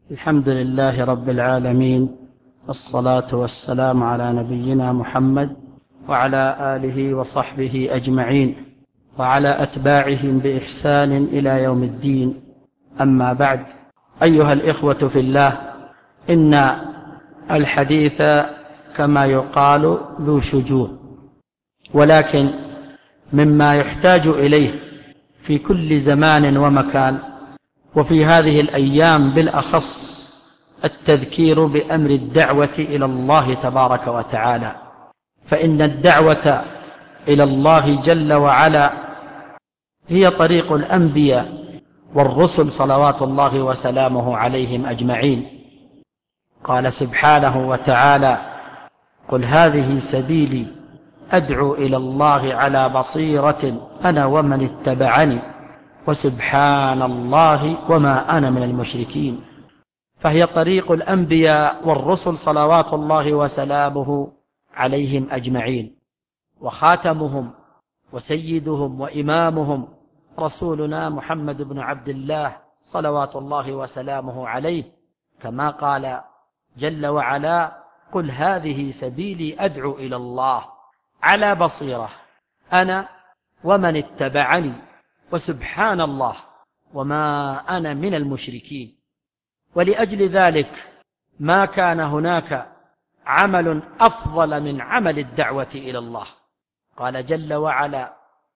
الحمد لله رب العالمين، والصلاة والسلام على نبينا محمد وعلى آله وصحبه أجمعين وعلى أتباعهم بإحسان إلى يوم الدين. أما بعد، أيها الإخوة في الله، إن الحديث كما يقال ذو شجون، ولكن مما يحتاج إليه في كل زمان ومكان، وفي هذه الأيام بالأخص، التذكير بأمر الدعوة إلى الله تبارك وتعالى، فإن الدعوة إلى الله جل وعلا هي طريق الأنبياء والرسل صلوات الله وسلامه عليهم أجمعين. قال سبحانه وتعالى: قل هذه سبيلي أدعو إلى الله على بصيرة أنا ومن اتبعني وسبحان الله وما أنا من المشركين. فهي طريق الأنبياء والرسل صلوات الله وسلامه عليهم أجمعين، وخاتمهم وسيدهم وإمامهم رسولنا محمد بن عبد الله صلوات الله وسلامه عليه، كما قال جل وعلا: قل هذه سبيلي أدعو إلى الله على بصيرة أنا ومن اتبعني وسبحان الله وما أنا من المشركين. ولأجل ذلك ما كان هناك عمل أفضل من عمل الدعوة إلى الله. قال جل وعلا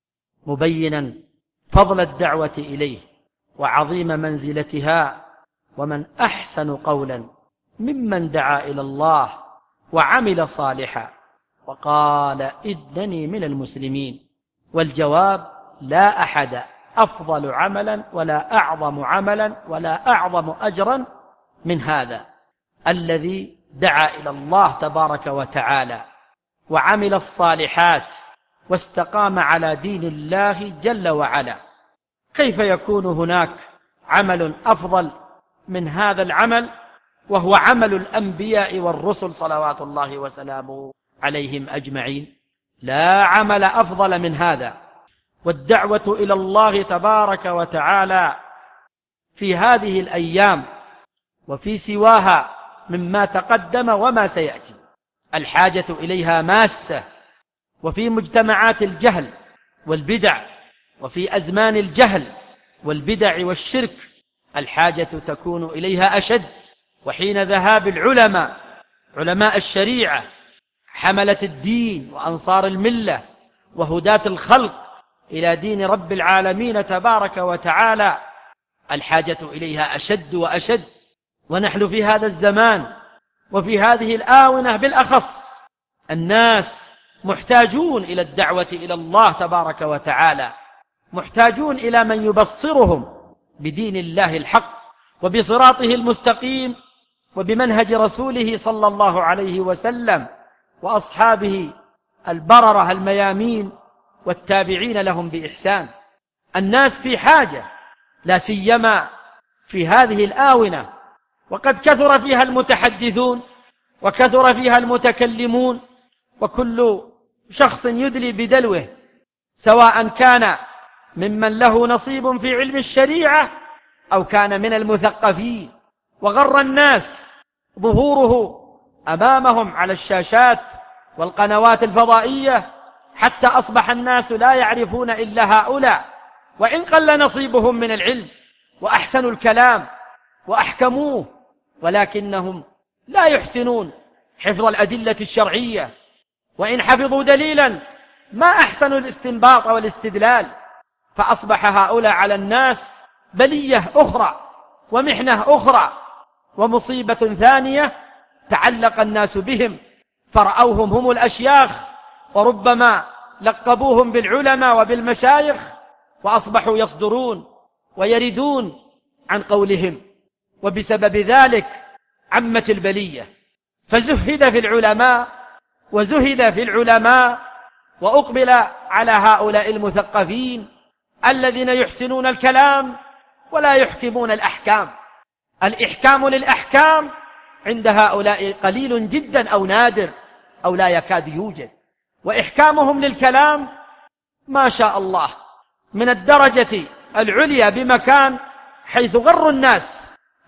مبينا فضل الدعوة إليه وعظيم منزلتها: ومن أحسن قولا ممن دعا إلى الله وعمل صالحا وقال إنني من المسلمين. والجواب: لا أحد أفضل عملا ولا أعظم عملا ولا أعظم أجرا من هذا الذي دعا إلى الله تبارك وتعالى وعمل الصالحات واستقام على دين الله جل وعلا. كيف يكون هناك عمل أفضل من هذا العمل وهو عمل الأنبياء والرسل صلوات الله وسلامه عليهم أجمعين؟ لا عمل أفضل من هذا. والدعوة إلى الله تبارك وتعالى في هذه الأيام وفي سواها مما تقدم وما سيأتي الحاجة إليها ماسة، وفي مجتمعات الجهل والبدع وفي أزمان الجهل والبدع والشرك الحاجة تكون إليها أشد. وحين ذهاب العلماء علماء الشريعة حملة الدين وأنصار الملة وهداة الخلق إلى دين رب العالمين تبارك وتعالى الحاجة إليها أشد وأشد. ونحن في هذا الزمان وفي هذه الآونة بالأخص الناس محتاجون إلى الدعوة إلى الله تبارك وتعالى، محتاجون إلى من يبصرهم بدين الله الحق وبصراطه المستقيم وبمنهج رسوله صلى الله عليه وسلم وأصحابه البررة الميامين والتابعين لهم بإحسان. الناس في حاجة، لا سيما في هذه الآونة، وقد كثر فيها المتحدثون وكثر فيها المتكلمون، وكل شخص يدلي بدلوه، سواء كان ممن له نصيب في علم الشريعة أو كان من المثقفين، وغر الناس ظهوره أمامهم على الشاشات والقنوات الفضائية، حتى أصبح الناس لا يعرفون إلا هؤلاء، وإن قل نصيبهم من العلم وأحسنوا الكلام وأحكموه، ولكنهم لا يحسنون حفظ الأدلة الشرعية، وإن حفظوا دليلا ما أحسنوا الاستنباط والاستدلال. فأصبح هؤلاء على الناس بلية أخرى ومحنة أخرى ومصيبة ثانية تعلق الناس بهم، فرأوهم هم الأشياخ وربما لقبوهم بالعلماء وبالمشايخ، وأصبحوا يصدرون ويردون عن قولهم، وبسبب ذلك عمت البلية. فزهد في العلماء وزهد في العلماء وأقبل على هؤلاء المثقفين الذين يحسنون الكلام ولا يحكمون الأحكام. الإحكام للأحكام عند هؤلاء قليل جدا أو نادر أو لا يكاد يوجد، وإحكامهم للكلام ما شاء الله من الدرجة العليا بمكان، حيث غروا الناس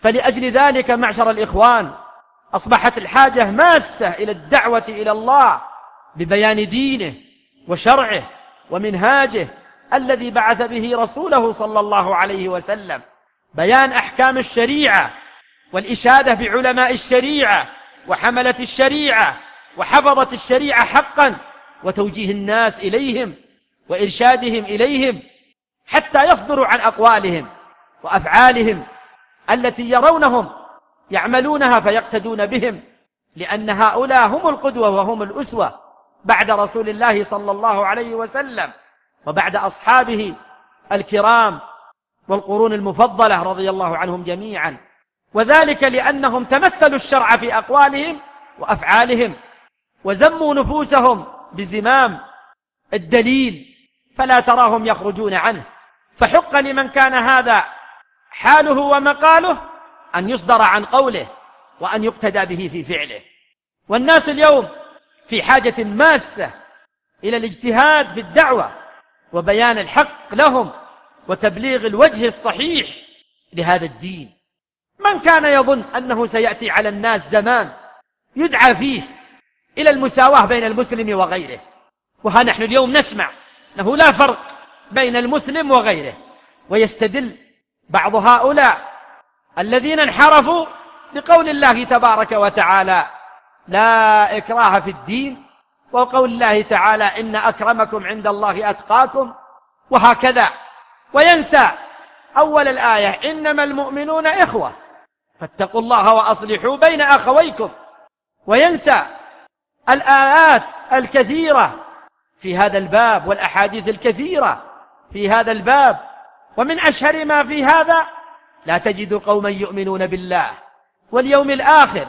فلأجل ذلك معشر الإخوان أصبحت الحاجة ماسة إلى الدعوة إلى الله ببيان دينه وشرعه ومنهاجه الذي بعث به رسوله صلى الله عليه وسلم، بيان أحكام الشريعة والإشادة بعلماء الشريعة وحملة الشريعة وحفظة الشريعة حقا، وتوجيه الناس إليهم وإرشادهم إليهم حتى يصدروا عن أقوالهم وأفعالهم التي يرونهم يعملونها فيقتدون بهم، لأن هؤلاء هم القدوة وهم الأسوة بعد رسول الله صلى الله عليه وسلم وبعد أصحابه الكرام والقرون المفضلة رضي الله عنهم جميعا، وذلك لأنهم تمثلوا الشرع في أقوالهم وأفعالهم وزموا نفوسهم بزمام الدليل فلا تراهم يخرجون عنه. فحق لمن كان هذا حاله ومقاله أن يصدر عن قوله وأن يقتدى به في فعله. والناس اليوم في حاجة ماسة إلى الاجتهاد في الدعوة وبيان الحق لهم وتبليغ الوجه الصحيح لهذا الدين. من كان يظن أنه سيأتي على الناس زمان يدعى فيه إلى المساواة بين المسلم وغيره، وها نحن اليوم نسمع أنه لا فرق بين المسلم وغيره، ويستدل بعض هؤلاء الذين انحرفوا بقول الله تبارك وتعالى لا إكراه في الدين، وقول الله تعالى إن أكرمكم عند الله أتقاكم، وهكذا، وينسى أول الآية إنما المؤمنون إخوة فاتقوا الله وأصلحوا بين أخويكم، وينسى الآيات الكثيرة في هذا الباب والأحاديث الكثيرة في هذا الباب. ومن أشهر ما في هذا لا تجد قوما يؤمنون بالله واليوم الآخر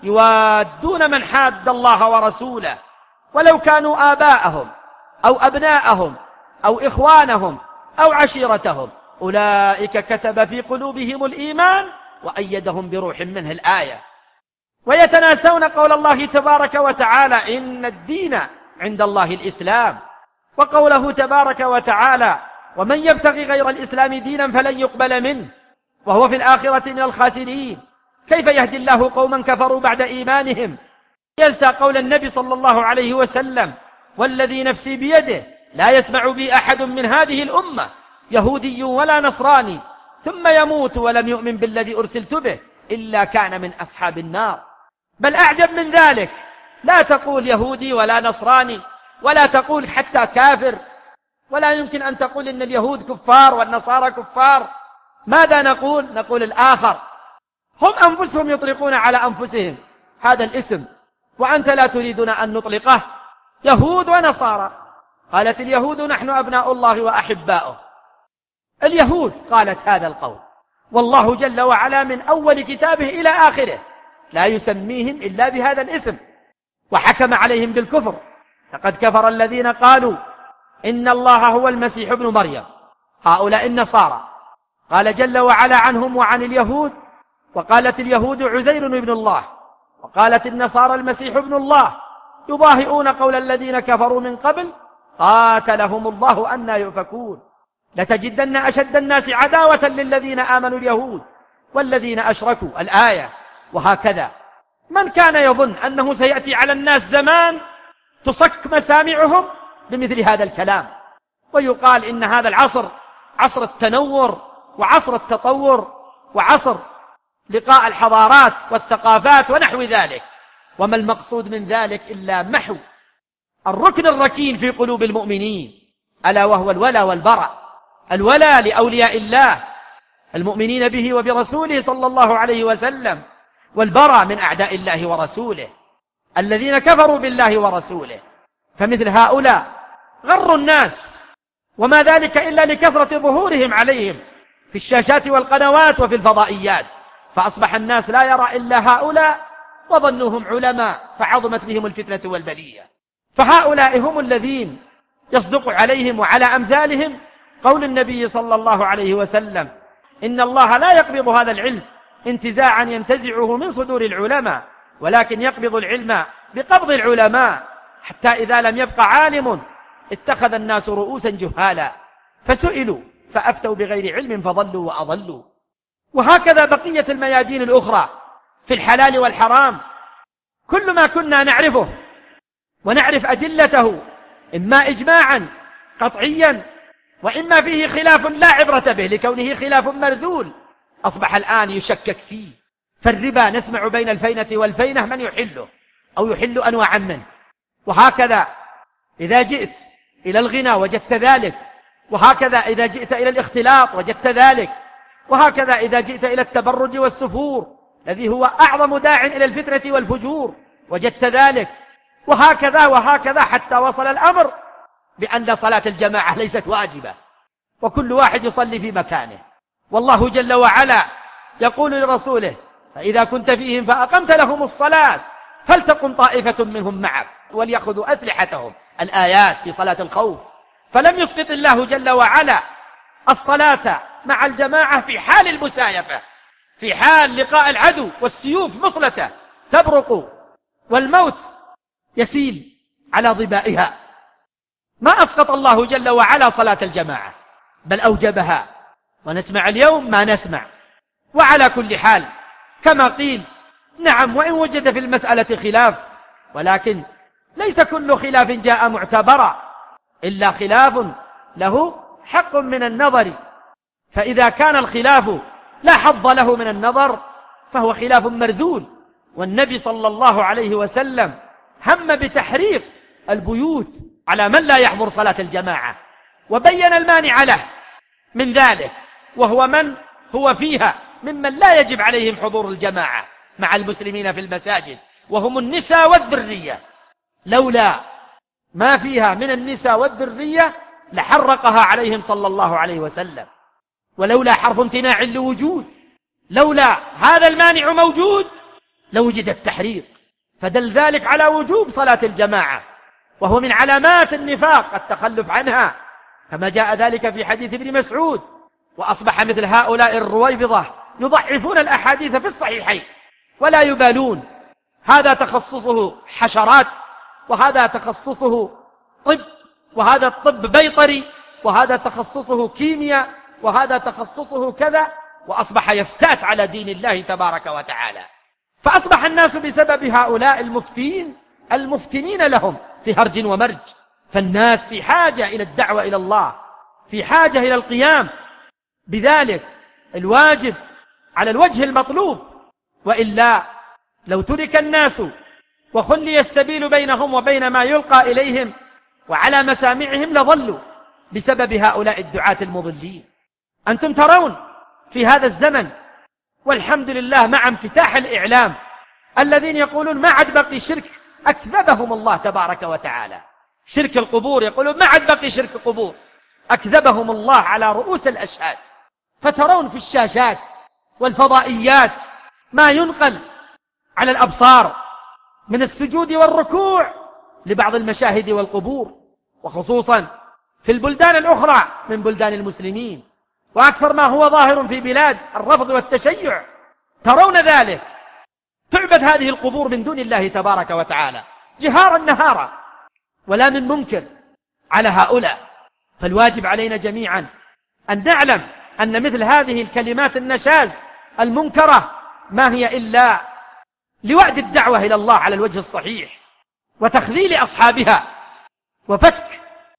يوادون من حاد الله ورسوله ولو كانوا آباءهم أو أبناءهم أو إخوانهم أو عشيرتهم أولئك كتب في قلوبهم الإيمان وأيدهم بروح منه الآية. ويتناسون قول الله تبارك وتعالى إن الدين عند الله الإسلام، وقوله تبارك وتعالى ومن يبتغي غير الإسلام دينا فلن يقبل منه وهو في الآخرة من الخاسرين. كيف يهدي الله قوما كفروا بعد إيمانهم؟ ينسى قول النبي صلى الله عليه وسلم والذي نفسي بيده لا يسمع بي أحد من هذه الأمة يهودي ولا نصراني ثم يموت ولم يؤمن بالذي أرسلت به إلا كان من أصحاب النار. بل أعجب من ذلك لا تقول يهودي ولا نصراني ولا تقول حتى كافر، ولا يمكن أن تقول إن اليهود كفار والنصارى كفار. ماذا نقول؟ نقول الآخر. هم أنفسهم يطلقون على أنفسهم هذا الاسم وأنت لا تريدون أن نطلقه. يهود ونصارى، قالت اليهود نحن أبناء الله وأحباؤه. اليهود قالت هذا القول، والله جل وعلا من أول كتابه إلى آخره لا يسميهم إلا بهذا الاسم، وحكم عليهم بالكفر. لقد كفر الذين قالوا إن الله هو المسيح ابن مريم، هؤلاء النصارى. قال جل وعلا عنهم وعن اليهود وقالت اليهود عزير ابن الله وقالت النصارى المسيح ابن الله، يضاهئون قول الذين كفروا من قبل قاتلهم الله أنى يؤفكون. لتجدن أشد الناس عداوة للذين آمنوا اليهود والذين أشركوا الآية. وهكذا من كان يظن أنه سيأتي على الناس زمان تصك مسامعهم بمثل هذا الكلام، ويقال إن هذا العصر عصر التنور وعصر التطور وعصر لقاء الحضارات والثقافات ونحو ذلك، وما المقصود من ذلك إلا محو الركن الركين في قلوب المؤمنين، ألا وهو الولاء والبراء. الولاء لأولياء الله المؤمنين به وبرسوله صلى الله عليه وسلم، والبراء من أعداء الله ورسوله الذين كفروا بالله ورسوله. فمثل هؤلاء غروا الناس، وما ذلك إلا لكثرة ظهورهم عليهم في الشاشات والقنوات وفي الفضائيات، فأصبح الناس لا يرى إلا هؤلاء وظنوهم علماء فعظمت بهم الفتنة والبلية. فهؤلاء هم الذين يصدق عليهم وعلى أمثالهم قول النبي صلى الله عليه وسلم إن الله لا يقبض هذا العلم انتزاعا ينتزعه من صدور العلماء، ولكن يقبض العلم بقبض العلماء، حتى إذا لم يبق عالم اتخذ الناس رؤوسا جهالا فسئلوا فأفتوا بغير علم فضلوا وأضلوا. وهكذا بقية الميادين الأخرى في الحلال والحرام. كل ما كنا نعرفه ونعرف أدلته إما إجماعا قطعيا وإما فيه خلاف لا عبرة به لكونه خلاف مرذول، أصبح الآن يشكك فيه. فالربا نسمع بين الفينة والفينة من يحله أو يحل أنواعا منه. وهكذا إذا جئت إلى الغنى وجدت ذلك، وهكذا إذا جئت إلى الاختلاط وجدت ذلك، وهكذا إذا جئت إلى التبرج والسفور الذي هو أعظم داع إلى الفتنة والفجور وجدت ذلك، وهكذا وهكذا حتى وصل الأمر بأن صلاة الجماعة ليست واجبة وكل واحد يصلي في مكانه. والله جل وعلا يقول لرسوله: فإذا كنت فيهم فأقمت لهم الصلاة فلتقم طائفة منهم معك وليأخذوا أسلحتهم، الآيات في صلاة الخوف. فلم يسقط الله جل وعلا الصلاة مع الجماعة في حال المسايفة، في حال لقاء العدو والسيوف مصلته تبرق والموت يسيل على ظبائها. ما أسقط الله جل وعلا صلاة الجماعة بل أوجبها، ونسمع اليوم ما نسمع. وعلى كل حال كما قيل، نعم، وإن وجد في المسألة خلاف، ولكن ليس كل خلاف جاء معتبرا إلا خلاف له حق من النظر، فإذا كان الخلاف لا حظ له من النظر فهو خلاف مرذول. والنبي صلى الله عليه وسلم هم بتحريق البيوت على من لا يحضر صلاة الجماعة، وبين المانع له من ذلك، وهو من هو فيها ممن لا يجب عليهم حضور الجماعة مع المسلمين في المساجد، وهم النساء والذرية. لولا ما فيها من النساء والذرية لحرقها عليهم صلى الله عليه وسلم، ولولا حرف امتناع لوجود، لولا هذا المانع موجود لوجد التحريق. فدل ذلك على وجوب صلاة الجماعة، وهو من علامات النفاق التخلف عنها، كما جاء ذلك في حديث ابن مسعود. وأصبح مثل هؤلاء الرويبضة يضعفون الأحاديث في الصحيحين ولا يبالون، هذا تخصصه حشرات، وهذا تخصصه طب، وهذا الطب بيطري، وهذا تخصصه كيمياء، وهذا تخصصه كذا، وأصبح يفتات على دين الله تبارك وتعالى. فأصبح الناس بسبب هؤلاء المفتنين لهم في هرج ومرج. فالناس في حاجة إلى الدعوة إلى الله، في حاجة إلى القيام بذلك الواجب على الوجه المطلوب، وإلا لو ترك الناس وخلي السبيل بينهم وبين ما يلقى إليهم وعلى مسامعهم لضلوا بسبب هؤلاء الدعاة المضلين. أنتم ترون في هذا الزمن والحمد لله مع انفتاح الإعلام الذين يقولون ما عاد بقي شرك، أكذبهم الله تبارك وتعالى. شرك القبور، يقولون ما عاد بقي شرك قبور، أكذبهم الله على رؤوس الأشهاد. فترون في الشاشات والفضائيات ما ينقل على الأبصار من السجود والركوع لبعض المشاهد والقبور، وخصوصا في البلدان الأخرى من بلدان المسلمين، وأكثر ما هو ظاهر في بلاد الرفض والتشيع. ترون ذلك، تعبد هذه القبور من دون الله تبارك وتعالى جهارا نهارا، ولا من منكر على هؤلاء. فالواجب علينا جميعا أن نعلم أن مثل هذه الكلمات النشاز المنكرة ما هي إلا لوعد الدعوة إلى الله على الوجه الصحيح، وتخذيل أصحابها، وفتك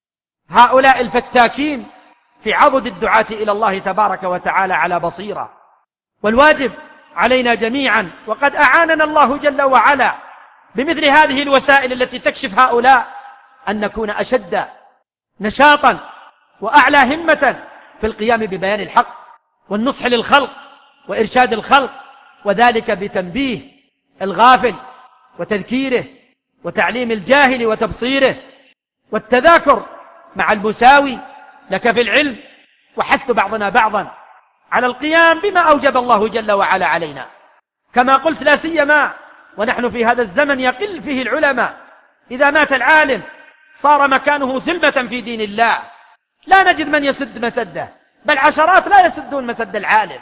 هؤلاء الفتاكين في عضد الدعاة إلى الله تبارك وتعالى على بصيرة. والواجب علينا جميعا، وقد أعاننا الله جل وعلا بمثل هذه الوسائل التي تكشف هؤلاء، أن نكون أشد نشاطا وأعلى همة في القيام ببيان الحق والنصح للخلق وإرشاد الخلق، وذلك بتنبيه الغافل وتذكيره وتعليم الجاهل وتبصيره، والتذاكر مع المساوي لك في العلم، وحث بعضنا بعضا على القيام بما أوجب الله جل وعلا علينا. كما قلت، لا سيما ونحن في هذا الزمن يقل فيه العلماء، إذا مات العالم صار مكانه ثلمة في دين الله، لا نجد من يسد مسده، بل عشرات لا يسدون مسد العالم.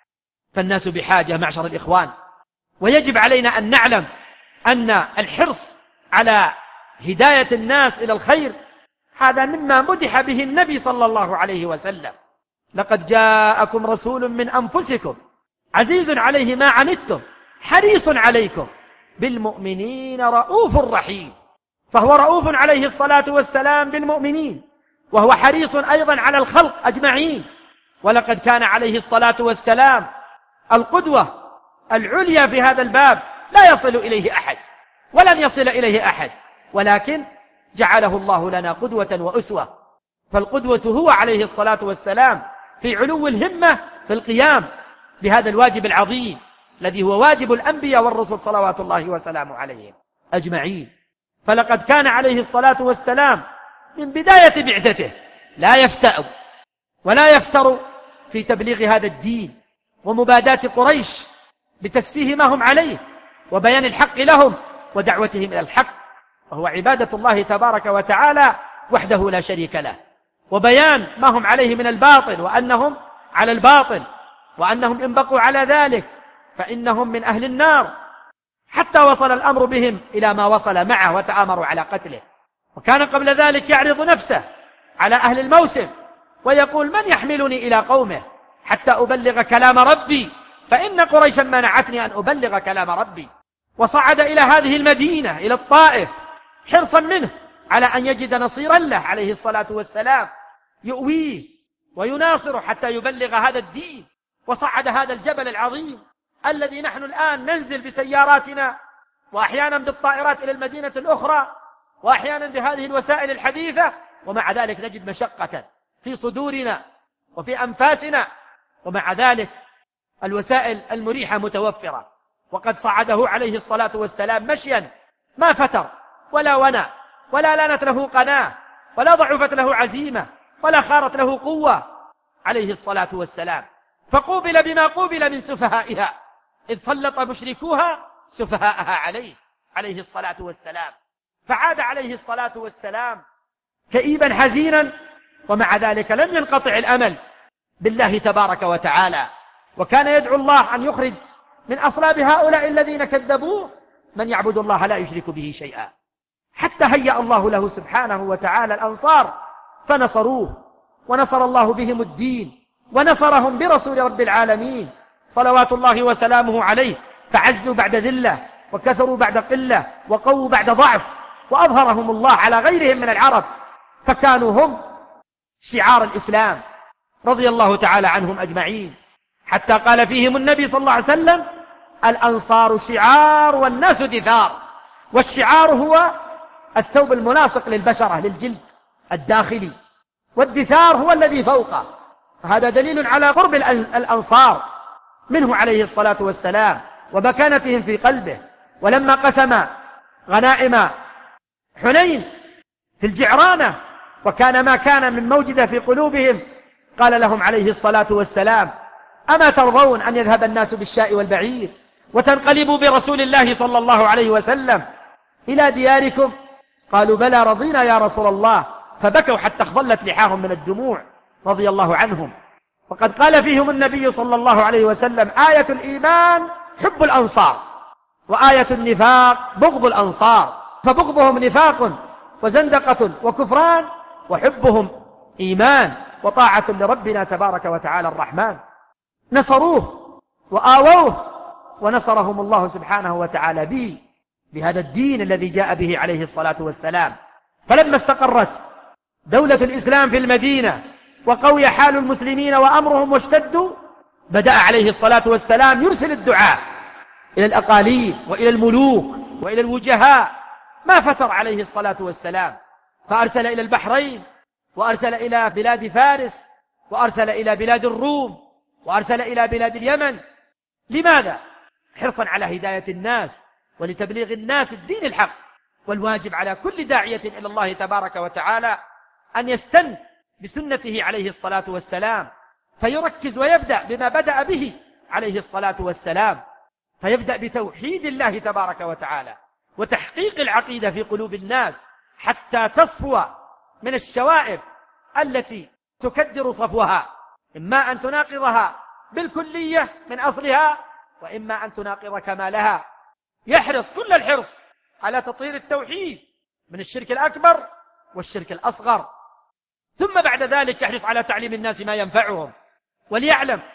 فالناس بحاجة معشر الإخوان، ويجب علينا أن نعلم أن الحرص على هداية الناس إلى الخير هذا مما مدح به النبي صلى الله عليه وسلم: لقد جاءكم رسول من أنفسكم عزيز عليه ما عنتم حريص عليكم بالمؤمنين رؤوف رحيم. فهو رؤوف عليه الصلاة والسلام بالمؤمنين، وهو حريص أيضا على الخلق أجمعين. ولقد كان عليه الصلاة والسلام القدوة العليا في هذا الباب، لا يصل إليه أحد ولن يصل إليه أحد، ولكن جعله الله لنا قدوة وأسوة. فالقدوة هو عليه الصلاة والسلام في علو الهمة في القيام بهذا الواجب العظيم الذي هو واجب الأنبياء والرسل صلوات الله وسلامه عليهم أجمعين. فلقد كان عليه الصلاة والسلام من بداية بعثته لا يفتأ ولا يفتر في تبليغ هذا الدين ومباداة قريش بتسفيه ما هم عليه وبيان الحق لهم ودعوتهم إلى الحق، وهو عبادة الله تبارك وتعالى وحده لا شريك له، وبيان ما هم عليه من الباطل وأنهم على الباطل، وأنهم إن بقوا على ذلك فإنهم من أهل النار، حتى وصل الأمر بهم إلى ما وصل معه وتآمروا على قتله. وكان قبل ذلك يعرض نفسه على أهل الموسم ويقول: من يحملني إلى قومه حتى أبلغ كلام ربي، فإن قريشا منعتني أن أبلغ كلام ربي. وصعد إلى هذه المدينة إلى الطائف حرصا منه على أن يجد نصيرا له عليه الصلاة والسلام يؤويه ويناصره حتى يبلغ هذا الدين. وصعد هذا الجبل العظيم الذي نحن الآن ننزل بسياراتنا وأحيانا بالطائرات إلى المدينة الأخرى وأحيانا بهذه الوسائل الحديثة، ومع ذلك نجد مشقة في صدورنا وفي أنفاسنا، ومع ذلك الوسائل المريحة متوفرة. وقد صعده عليه الصلاة والسلام مشيا ما فتر ولا ونى ولا لانت له قناة ولا ضعفت له عزيمة ولا خارت له قوة عليه الصلاة والسلام. فقوبل بما قوبل من سفهائها، إذ سلط مشركوها سفهاءها عليه الصلاة والسلام. فعاد عليه الصلاة والسلام كئيبا حزينا، ومع ذلك لم ينقطع الأمل بالله تبارك وتعالى، وكان يدعو الله أن يخرج من أصلاب هؤلاء الذين كذبوه من يعبد الله لا يشرك به شيئا، حتى هيأ الله له سبحانه وتعالى الأنصار فنصروه، ونصر الله بهم الدين، ونصرهم برسول رب العالمين صلوات الله وسلامه عليه، فعزوا بعد ذلة وكثروا بعد قلة وقووا بعد ضعف، وأظهرهم الله على غيرهم من العرب، فكانوا هم شعار الإسلام رضي الله تعالى عنهم أجمعين، حتى قال فيهم النبي صلى الله عليه وسلم: الأنصار شعار والناس دثار. والشعار هو الثوب الملاصق للبشرة للجلد الداخلي، والدثار هو الذي فوقه. هذا دليل على قرب الأنصار منه عليه الصلاة والسلام ومكانتهم في قلبه. ولما قسم غنائم حنين في الجعرانة وكان ما كان من موجدة في قلوبهم، قال لهم عليه الصلاة والسلام: أما ترضون أن يذهب الناس بالشاء والبعير وتنقلبوا برسول الله صلى الله عليه وسلم إلى دياركم؟ قالوا: بلى رضينا يا رسول الله. فبكوا حتى اخضلت لحاهم من الدموع رضي الله عنهم. وقد قال فيهم النبي صلى الله عليه وسلم: آية الإيمان حب الأنصار، وآية النفاق بغض الأنصار، فبغضهم نفاق وزندقة وكفران، وحبهم إيمان وطاعة لربنا تبارك وتعالى الرحمن. نصروه وآووه ونصرهم الله سبحانه وتعالى بهذا الدين الذي جاء به عليه الصلاة والسلام. فلما استقرت دولة الإسلام في المدينة وقوي حال المسلمين وأمرهم واشتدوا، بدأ عليه الصلاة والسلام يرسل الدعاء إلى الأقاليم وإلى الملوك وإلى الوجهاء، ما فتر عليه الصلاة والسلام، فأرسل إلى البحرين، وأرسل إلى بلاد فارس، وأرسل إلى بلاد الروم، وأرسل إلى بلاد اليمن. لماذا؟ حرصا على هداية الناس ولتبليغ الناس الدين الحق. والواجب على كل داعية إلى الله تبارك وتعالى أن يستن بسنته عليه الصلاة والسلام، فيركز ويبدأ بما بدأ به عليه الصلاة والسلام، فيبدأ بتوحيد الله تبارك وتعالى وتحقيق العقيدة في قلوب الناس حتى تصفو من الشوائب التي تكدر صفوها، إما أن تناقضها بالكلية من أصلها، وإما أن تناقض كمالها. يحرص كل الحرص على تطهير التوحيد من الشرك الأكبر والشرك الأصغر، ثم بعد ذلك يحرص على تعليم الناس ما ينفعهم. وليعلم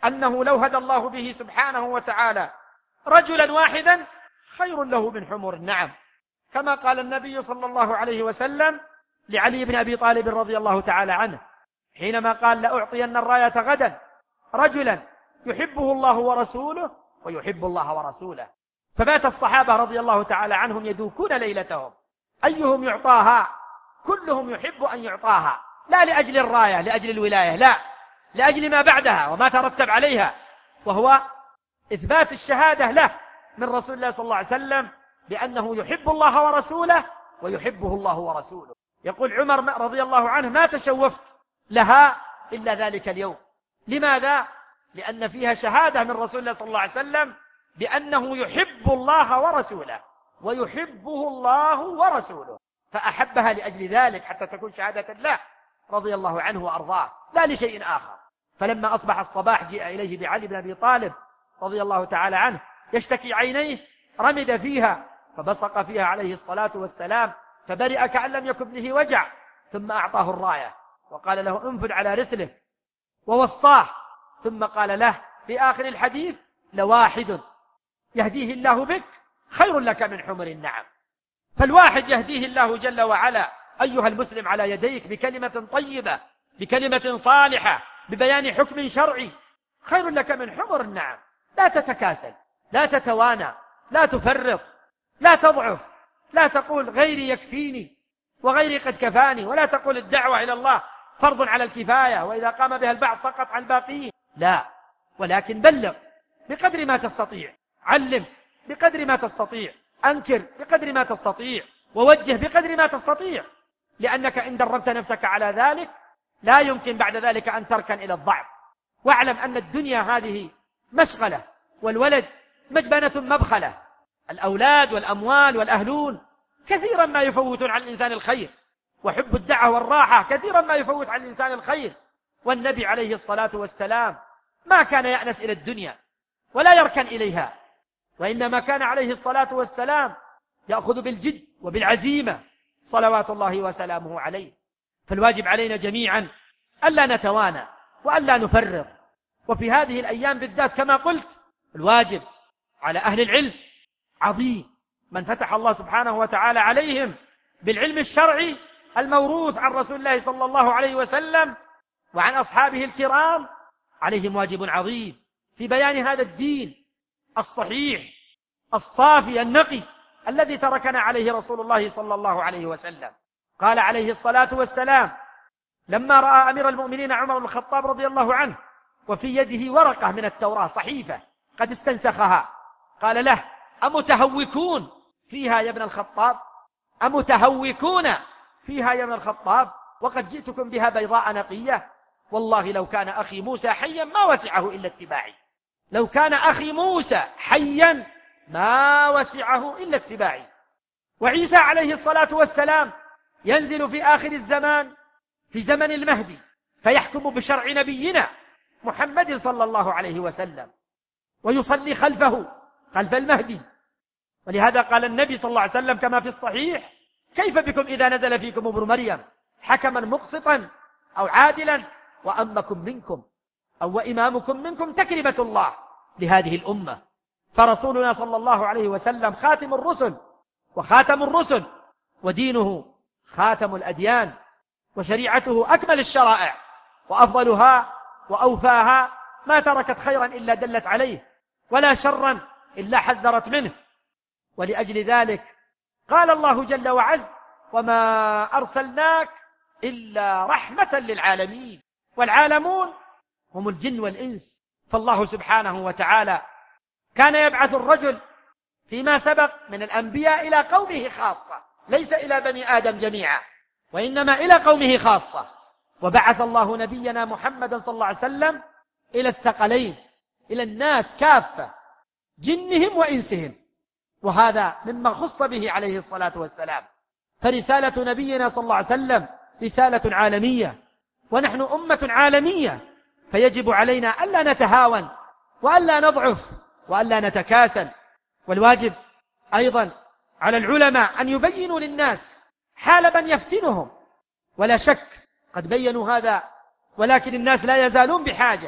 أنه لو هدى الله به سبحانه وتعالى رجلا واحدا خير له من حمر النعم، كما قال النبي صلى الله عليه وسلم لعلي بن أبي طالب رضي الله تعالى عنه حينما قال لأعطين الراية غدا رجلا يحبه الله ورسوله ويحب الله ورسوله. فبات الصحابة رضي الله تعالى عنهم يدوكون ليلتهم أيهم يعطاها، كلهم يحب أن يعطاها، لا لأجل الراية لأجل الولاية، لا، لأجل ما بعدها وما ترتب عليها، وهو إثبات الشهادة له من رسول الله صلى الله عليه وسلم بأنه يحب الله ورسوله ويحبه الله ورسوله. يقول عمر رضي الله عنه ما تشوفت لها إلا ذلك اليوم. لماذا؟ لأن فيها شهادة من رسول الله صلى الله عليه وسلم بأنه يحب الله ورسوله ويحبه الله ورسوله، فأحبها لأجل ذلك حتى تكون شهادة له رضي الله عنه وأرضاه لا لشيء آخر. فلما أصبح الصباح جاء إليه بعلي بن أبي طالب رضي الله تعالى عنه يشتكي عينيه، رمد فيها فبصق فيها عليه الصلاة والسلام فبرئ كأن لم يكن به وجع، ثم أعطاه الراية وقال له انفذ على رسله ووصاه، ثم قال له في آخر الحديث لواحد يهديه الله بك خير لك من حمر النعم. فالواحد يهديه الله جل وعلا أيها المسلم على يديك بكلمة طيبة، بكلمة صالحة، ببيان حكم شرعي، خير لك من حمر النعم. لا تتكاسل، لا تتوانى، لا تفرط، لا تضعف، لا تقول غيري يكفيني وغيري قد كفاني، ولا تقول الدعوة إلى الله فرض على الكفاية وإذا قام بها البعض سقط عن الباقيين، لا، ولكن بلغ بقدر ما تستطيع، علم بقدر ما تستطيع، أنكر بقدر ما تستطيع، ووجه بقدر ما تستطيع، لأنك إن دربت نفسك على ذلك لا يمكن بعد ذلك أن تركن إلى الضعف. واعلم أن الدنيا هذه مشغلة، والولد مجبنة مبخلة، الأولاد والأموال والأهلون كثيرا ما يفوتون على الإنسان الخير، وحب الدعوة والراحة كثيرا ما يفوت على الإنسان الخير. والنبي عليه الصلاة والسلام ما كان يأنس إلى الدنيا ولا يركن إليها، وإنما كان عليه الصلاة والسلام يأخذ بالجد وبالعزيمة صلوات الله وسلامه عليه. فالواجب علينا جميعا ألا نتوانى وألا نفرط. وفي هذه الأيام بالذات كما قلت الواجب على أهل العلم عظيم، من فتح الله سبحانه وتعالى عليهم بالعلم الشرعي الموروث عن رسول الله صلى الله عليه وسلم وعن أصحابه الكرام، عليهم واجب عظيم في بيان هذا الدين الصحيح الصافي النقي الذي تركنا عليه رسول الله صلى الله عليه وسلم. قال عليه الصلاة والسلام لما رأى أمير المؤمنين عمر بن الخطاب رضي الله عنه وفي يده ورقة من التوراة صحيفة قد استنسخها، قال له أمتهوكون فيها يا ابن الخطاب؟ أمتهوكون فيها يا ابن الخطاب؟ وقد جئتكم بها بيضاء نقية، والله لو كان أخي موسى حيا ما وسعه إلا اتباعي. لو كان أخي موسى حيا ما وسعه إلا اتباعي. وعيسى عليه الصلاة والسلام ينزل في آخر الزمان في زمن المهدي فيحكم بشرع نبينا محمد صلى الله عليه وسلم ويصلي خلفه خلف المهدي. ولهذا قال النبي صلى الله عليه وسلم كما في الصحيح كيف بكم إذا نزل فيكم ابن مريم حكما مقسطا أو عادلا وأمكم منكم أو وإمامكم منكم تكرمة الله لهذه الأمة. فرسولنا صلى الله عليه وسلم خاتم الرسل وخاتم الرسل، ودينه خاتم الأديان، وشريعته أكمل الشرائع وأفضلها وأوفاها، ما تركت خيرا إلا دلت عليه ولا شرا إلا حذرت منه. ولأجل ذلك قال الله جل وعز وما أرسلناك إلا رحمة للعالمين، والعالمون هم الجن والإنس. فالله سبحانه وتعالى كان يبعث الرجل فيما سبق من الأنبياء إلى قومه خاصة، ليس إلى بني آدم جميعا وإنما إلى قومه خاصة. وبعث الله نبينا محمدا صلى الله عليه وسلم إلى الثقلين، إلى الناس كافة جنهم وإنسهم، وهذا مما خص به عليه الصلاة والسلام. فرسالة نبينا صلى الله عليه وسلم رسالة عالمية، ونحن أمة عالمية، فيجب علينا ألا نتهاون وألا نضعف وألا نتكاسل. والواجب أيضا على العلماء أن يبينوا للناس حال من يفتنهم، ولا شك قد بينوا هذا، ولكن الناس لا يزالون بحاجة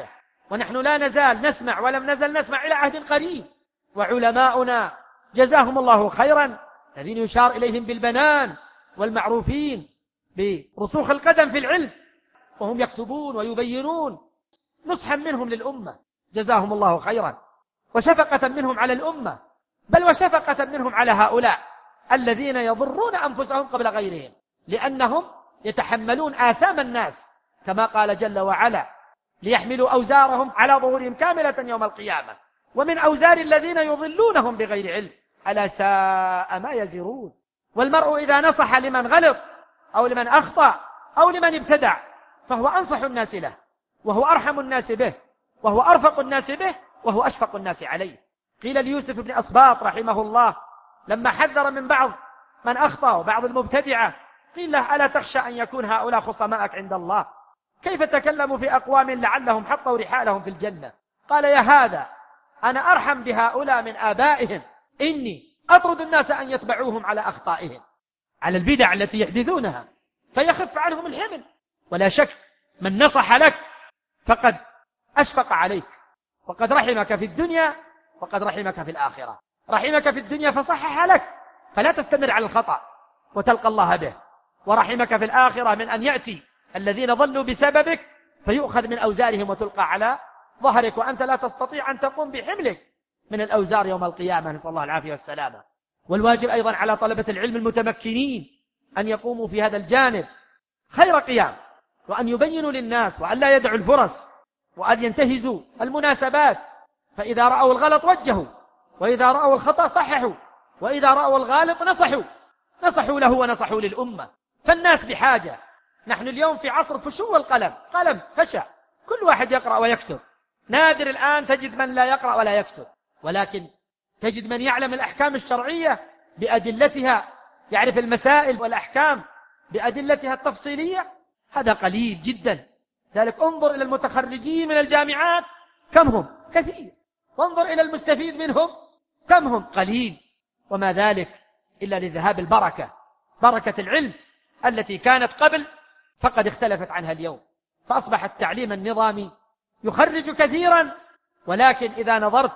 ونحن لا نزال نسمع ولم نزل نسمع إلى عهد قريب. وعلماؤنا جزاهم الله خيرا الذين يشار إليهم بالبنان والمعروفين برسوخ القدم في العلم، وهم يكتبون ويبينون نصحا منهم للأمة جزاهم الله خيرا، وشفقة منهم على الأمة، بل وشفقة منهم على هؤلاء الذين يضرون أنفسهم قبل غيرهم، لأنهم يتحملون آثام الناس كما قال جل وعلا: ليحملوا أوزارهم على ظهورهم كاملة يوم القيامة ومن أوزار الذين يضلونهم بغير علم ألا ساء ما يزرون. والمرء إذا نصح لمن غلط أو لمن أخطأ أو لمن ابتدع فهو أنصح الناس له، وهو أرحم الناس به، وهو أرفق الناس به، وهو أشفق الناس عليه. قيل ليوسف بن أسباط رحمه الله لما حذر من بعض من أخطأ وبعض المبتدعة، قيل له: ألا تخشى أن يكون هؤلاء خصماءك عند الله؟ كيف تكلموا في أقوام لعلهم حطوا رحالهم في الجنة؟ قال: يا هذا أنا أرحم بهؤلاء من آبائهم، إني أطرد الناس أن يتبعوهم على أخطائهم، على البدع التي يحدثونها، فيخف عنهم الحمل. ولا شك من نصح لك فقد أشفق عليك، وقد رحمك في الدنيا وقد رحمك في الآخرة. رحمك في الدنيا فصحح لك فلا تستمر على الخطأ وتلقى الله به، ورحمك في الآخرة من أن يأتي الذين ضلوا بسببك فيؤخذ من أوزارهم وتلقى على ظهرك، وأنت لا تستطيع أن تقوم بحملك من الأوزار يوم القيامة، نسأل الله العافية والسلامة. والواجب أيضا على طلبة العلم المتمكنين أن يقوموا في هذا الجانب خير قيام، وأن يبينوا للناس، وأن لا يدعوا الفرص، وأن ينتهزوا المناسبات، فإذا رأوا الغلط وجهوا، وإذا رأوا الخطأ صححوا، وإذا رأوا الغالط نصحوا له ونصحوا للأمة. فالناس بحاجة. نحن اليوم في عصر فشو القلم، قلم فشى، كل واحد يقرأ ويكتب. نادر الآن تجد من لا يقرأ ولا يكتب، ولكن تجد من يعلم الأحكام الشرعية بأدلتها، يعرف المسائل والأحكام بأدلتها التفصيلية، هذا قليل جدا. ذلك انظر إلى المتخرجين من الجامعات كم هم؟ كثير. وانظر إلى المستفيد منهم كم هم؟ قليل. وما ذلك إلا لذهاب البركة، بركة العلم التي كانت قبل فقد اختلفت عنها اليوم، فأصبح التعليم النظامي يخرج كثيرا، ولكن إذا نظرت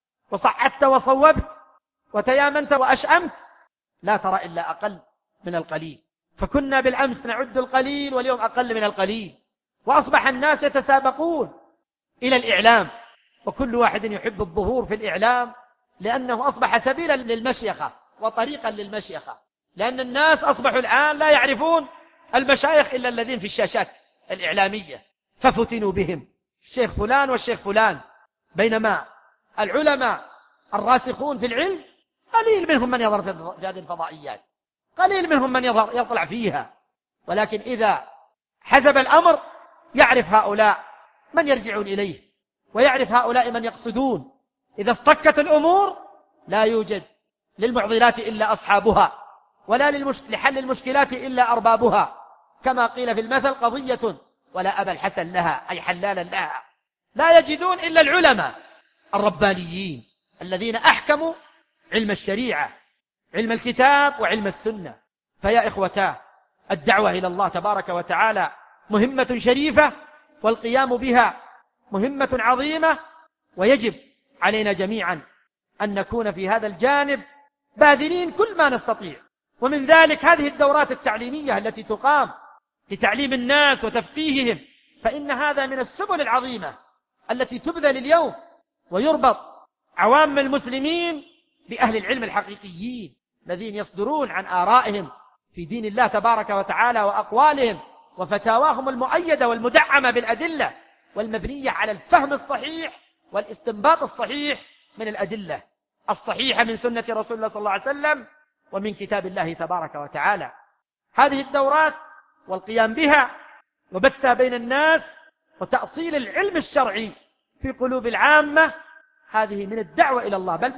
وصعدت وصوبت وتيامنت وأشأمت لا ترى إلا أقل من القليل. فكنا بالأمس نعد القليل واليوم أقل من القليل، وأصبح الناس يتسابقون إلى الإعلام، وكل واحد يحب الظهور في الإعلام لأنه أصبح سبيلا للمشيخة وطريقا للمشيخة، لأن الناس أصبحوا الآن لا يعرفون المشايخ إلا الذين في الشاشات الإعلامية، ففتنوا بهم الشيخ فلان والشيخ فلان، بينما العلماء الراسخون في العلم قليل منهم من يظهر في هذه الفضائيات، قليل منهم من يطلع فيها. ولكن إذا حزب الأمر يعرف هؤلاء من يرجعون إليه، ويعرف هؤلاء من يقصدون. إذا اصطكت الأمور لا يوجد للمعضلات إلا أصحابها، ولا لحل المشكلات إلا أربابها، كما قيل في المثل: قضية ولا أبا الحسن لها، أي حلالا لها. لا يجدون إلا العلماء الربانيين الذين أحكموا علم الشريعة، علم الكتاب وعلم السنة. فيا إخوتاه، الدعوة إلى الله تبارك وتعالى مهمة شريفة، والقيام بها مهمة عظيمة، ويجب علينا جميعا أن نكون في هذا الجانب باذلين كل ما نستطيع. ومن ذلك هذه الدورات التعليمية التي تقام لتعليم الناس وتفقيههم، فإن هذا من السبل العظيمة التي تبذل اليوم، ويربط عوام المسلمين بأهل العلم الحقيقيين الذين يصدرون عن آرائهم في دين الله تبارك وتعالى وأقوالهم وفتاواهم المؤيدة والمدعمة بالأدلة، والمبنية على الفهم الصحيح والاستنباط الصحيح من الأدلة الصحيحة من سنة رسول الله صلى الله عليه وسلم ومن كتاب الله تبارك وتعالى. هذه الدورات والقيام بها وبثها بين الناس وتأصيل العلم الشرعي في قلوب العامة، هذه من الدعوة إلى الله، بل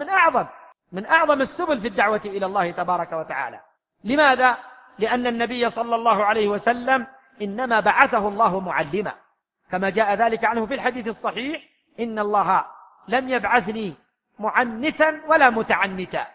من أعظم السبل في الدعوة إلى الله تبارك وتعالى. لماذا؟ لأن النبي صلى الله عليه وسلم إنما بعثه الله معلما، كما جاء ذلك عنه في الحديث الصحيح: إن الله لم يبعثني معنتا ولا متعنتا،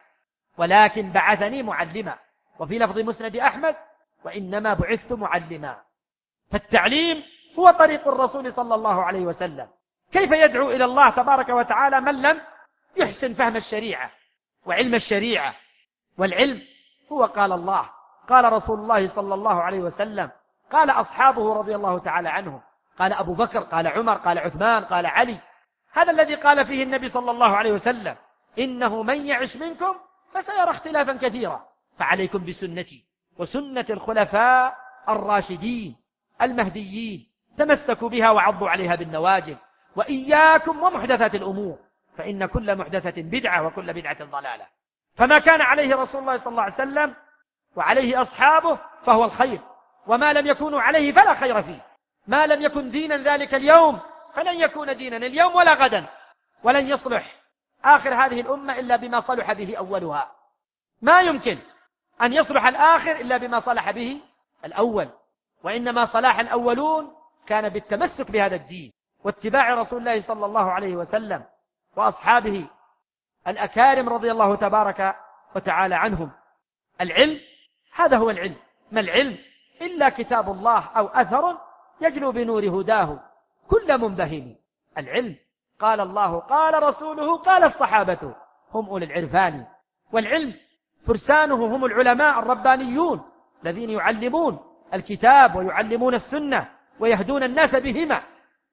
ولكن بعثني معلما. وفي لفظ مسند أحمد: وإنما بعثت معلما. فالتعليم هو طريق الرسول صلى الله عليه وسلم، كيف يدعو إلى الله تبارك وتعالى من لم يحسن فهم الشريعة وعلم الشريعة؟ والعلم هو قال الله، قال رسول الله صلى الله عليه وسلم، قال أصحابه رضي الله تعالى عنهم، قال أبو بكر، قال عمر، قال عثمان، قال علي. هذا الذي قال فيه النبي صلى الله عليه وسلم: إنه من يعش منكم فسيرى اختلافا كثيرا، فعليكم بسنتي وسنة الخلفاء الراشدين المهديين، تمسكوا بها وعضوا عليها بالنواجذ، وإياكم ومحدثات الأمور، فإن كل محدثة بدعة وكل بدعة ضلالة. فما كان عليه رسول الله صلى الله عليه وسلم وعليه أصحابه فهو الخير، وما لم يكونوا عليه فلا خير فيه. ما لم يكن دينا ذلك اليوم فلن يكون دينا اليوم ولا غدا، ولن يصلح آخر هذه الأمة إلا بما صلح به أولها. ما يمكن أن يصلح الآخر إلا بما صلح به الأول، وإنما صلاح الأولون كان بالتمسك بهذا الدين واتباع رسول الله صلى الله عليه وسلم وأصحابه الأكارم رضي الله تبارك وتعالى عنهم. العلم هذا هو العلم. ما العلم إلا كتاب الله أو أثر يجلو بنور هداه كل منبهم. العلم قال الله، قال رسوله، قال الصحابة، هم أولي العرفان. والعلم فرسانه هم العلماء الربانيون الذين يعلمون الكتاب ويعلمون السنة ويهدون الناس بهما.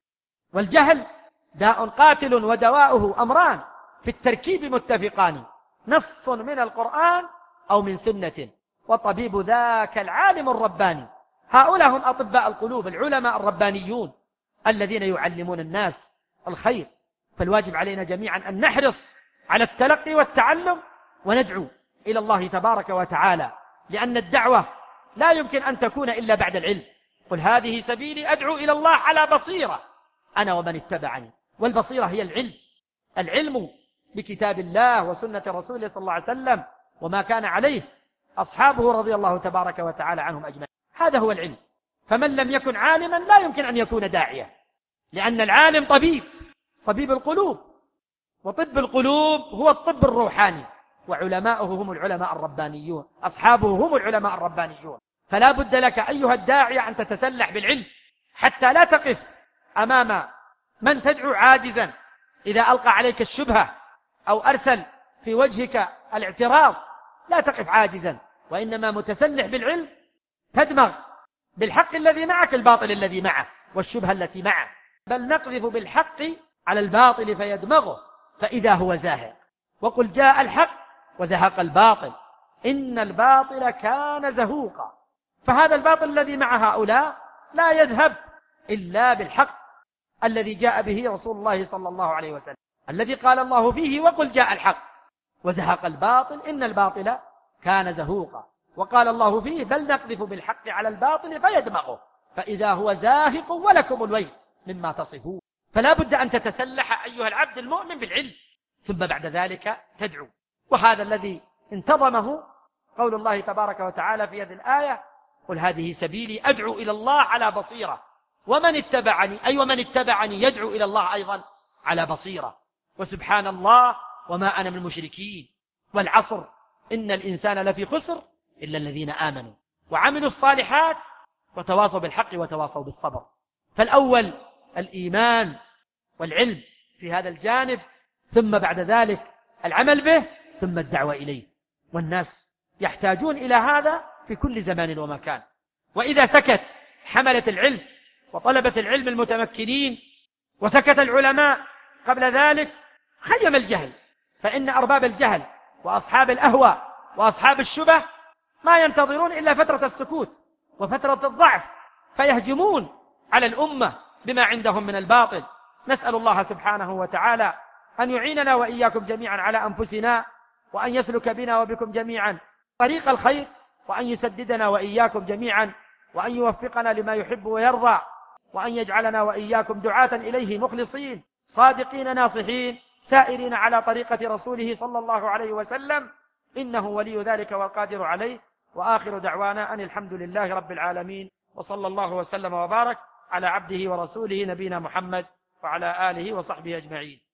والجهل داء قاتل ودواؤه أمران في التركيب متفقان، نص من القرآن أو من سنة، وطبيب ذاك العالم الرباني. هؤلاء هم أطباء القلوب، العلماء الربانيون الذين يعلمون الناس الخير. فالواجب علينا جميعا أن نحرص على التلقي والتعلم وندعو إلى الله تبارك وتعالى، لأن الدعوة لا يمكن أن تكون إلا بعد العلم. قل هذه سبيلي أدعو إلى الله على بصيرة أنا ومن اتبعني. والبصيرة هي العلم، العلم بكتاب الله وسنة رسوله صلى الله عليه وسلم وما كان عليه أصحابه رضي الله تبارك وتعالى عنهم أجمعين. هذا هو العلم. فمن لم يكن عالما لا يمكن أن يكون داعيا، لأن العالم طبيب القلوب، وطب القلوب هو الطب الروحاني، وعلماؤه هم العلماء الربانيون، أصحابه هم العلماء الربانيون. فلا بد لك أيها الداعية أن تتسلح بالعلم حتى لا تقف أمام من تدعو عاجزا إذا ألقى عليك الشبهة أو أرسل في وجهك الاعتراض. لا تقف عاجزا، وإنما متسلح بالعلم تدمغ بالحق الذي معك الباطل الذي معه والشبهة التي معه، بل نقذف بالحق على الباطل فيدمغه فإذا هو زاهق. وقل جاء الحق وزهق الباطل إن الباطل كان زهوقا. فهذا الباطل الذي مع هؤلاء لا يذهب إلا بالحق الذي جاء به رسول الله صلى الله عليه وسلم، الذي قال الله فيه: وقل جاء الحق وزهق الباطل إن الباطل كان زهوقا. وقال الله فيه: بل نقذف بالحق على الباطل فيدمغه فإذا هو زاهق ولكم الويل مما تصفون. فلا بد أن تتسلح أيها العبد المؤمن بالعلم، ثم بعد ذلك تدعو. وهذا الذي انتظمه قول الله تبارك وتعالى في هذه الآية: قل هذه سبيلي أدعو إلى الله على بصيرة ومن اتبعني، أي ومن اتبعني يدعو إلى الله أيضا على بصيرة. وسبحان الله وما أنا من المشركين. والعصر إن الإنسان لفي خسر إلا الذين آمنوا وعملوا الصالحات وتواصوا بالحق وتواصوا بالصبر. فالأول الإيمان والعلم في هذا الجانب، ثم بعد ذلك العمل به، ثم الدعوة إليه. والناس يحتاجون إلى هذا في كل زمان ومكان. وإذا سكت حملة العلم وطلبة العلم المتمكنين وسكت العلماء قبل ذلك خيم الجهل. فإن أرباب الجهل وأصحاب الأهواء وأصحاب الشبه ما ينتظرون إلا فترة السكوت وفترة الضعف، فيهجمون على الأمة بما عندهم من الباطل. نسأل الله سبحانه وتعالى أن يعيننا وإياكم جميعا على أنفسنا، وأن يسلك بنا وبكم جميعا طريق الخير، وأن يسددنا وإياكم جميعا، وأن يوفقنا لما يحب ويرضى، وأن يجعلنا وإياكم دعاة إليه مخلصين صادقين ناصحين سائرين على طريقة رسوله صلى الله عليه وسلم، إنه ولي ذلك والقادر عليه. وآخر دعوانا أن الحمد لله رب العالمين، وصلى الله وسلم وبارك على عبده ورسوله نبينا محمد وعلى آله وصحبه أجمعين.